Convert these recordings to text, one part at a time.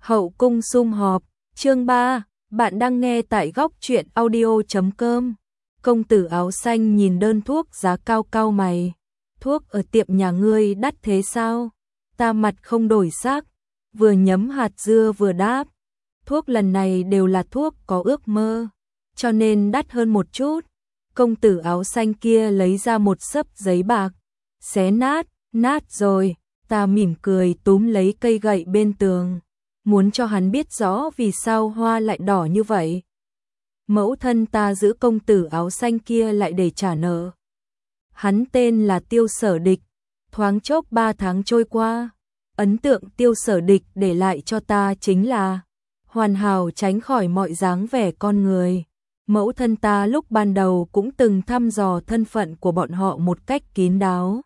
Hậu cung sum họp, chương 3, bạn đang nghe tại góc truyện audio.com. Công tử áo xanh nhìn đơn thuốc giá cao cau mày. Thuốc ở tiệm nhà ngươi đắt thế sao? Ta mặt không đổi sắc, vừa nhấm hạt dưa vừa đáp. Thuốc lần này đều là thuốc có ước mơ, cho nên đắt hơn một chút. Công tử áo xanh kia lấy ra một xấp giấy bạc, xé nát rồi. Ta mỉm cười túm lấy cây gậy bên tường, muốn cho hắn biết rõ vì sao hoa lại đỏ như vậy. Mẫu thân ta giữ công tử áo xanh kia lại để trả nợ. Hắn tên là Tiêu Sở Địch. Thoáng chốc 3 tháng trôi qua, ấn tượng Tiêu Sở Địch để lại cho ta chính là hoàn hảo tránh khỏi mọi dáng vẻ con người. Mẫu thân ta lúc ban đầu cũng từng thăm dò thân phận của bọn họ một cách kín đáo.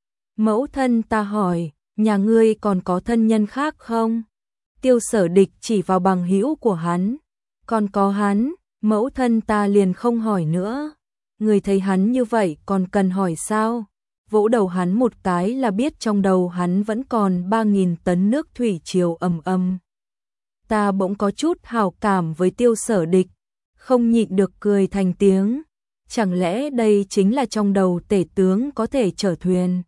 Mẫu thân ta hỏi, nhà ngươi còn có thân nhân khác không? Tiêu Sở Địch chỉ vào bằng hữu của hắn. Còn có hắn, mẫu thân ta liền không hỏi nữa. Người thấy hắn như vậy còn cần hỏi sao? Vỗ đầu hắn một cái là biết trong đầu hắn vẫn còn 3.000 tấn nước thủy triều ầm ầm. Ta bỗng có chút hảo cảm với Tiêu Sở Địch, không nhịn được cười thành tiếng. Chẳng lẽ đây chính là trong đầu tể tướng có thể chở thuyền?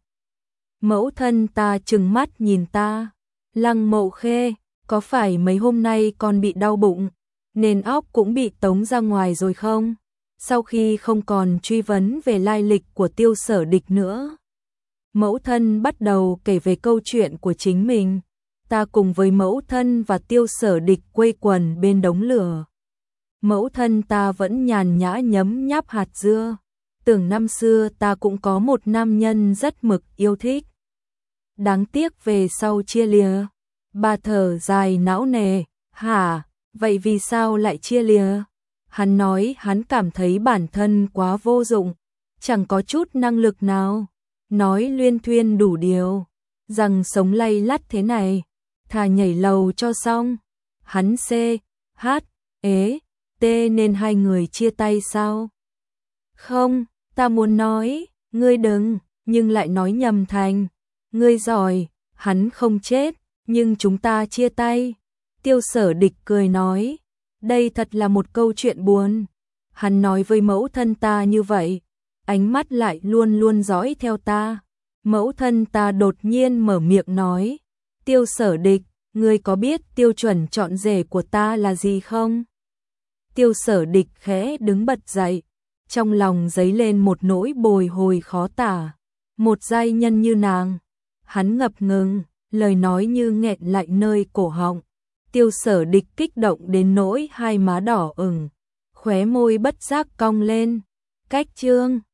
Mẫu thân ta trừng mắt nhìn ta. Lăng Mậu Khê, có phải mấy hôm nay con bị đau bụng, nên óc cũng bị tống ra ngoài rồi không? Sau khi không còn truy vấn về lai lịch của Tiêu Sở Địch nữa, mẫu thân bắt đầu kể về câu chuyện của chính mình. Ta cùng với mẫu thân và Tiêu Sở Địch quây quần bên đống lửa. Mẫu thân ta vẫn nhàn nhã nhấm nháp hạt dưa. Tưởng năm xưa ta cũng có một nam nhân rất mực yêu thích. Đáng tiếc về sau chia lìa. Bà thở dài não nề. Hả, vậy vì sao lại chia lìa? Hắn nói hắn cảm thấy bản thân quá vô dụng, chẳng có chút năng lực nào. Nói luyên thuyên đủ điều, rằng sống lay lắt thế này, thà nhảy lầu cho xong. Hắn C, H, ế, T nên hai người chia tay sao? Không, ta muốn nói, ngươi đừng, nhưng lại nói nhầm thành. Ngươi giỏi, hắn không chết, nhưng chúng ta chia tay. Tiêu Sở Địch cười nói, đây thật là một câu chuyện buồn. Hắn nói với mẫu thân ta như vậy, ánh mắt lại luôn luôn dõi theo ta. Mẫu thân ta đột nhiên mở miệng nói, Tiêu Sở Địch, ngươi có biết tiêu chuẩn chọn rể của ta là gì không? Tiêu Sở Địch khẽ đứng bật dậy, trong lòng dấy lên một nỗi bồi hồi khó tả. Một giai nhân như nàng, hắn ngập ngừng, lời nói như nghẹn lại nơi cổ họng. Tiêu Sở Địch kích động đến nỗi hai má đỏ ửng, khóe môi bất giác cong lên. Cách chương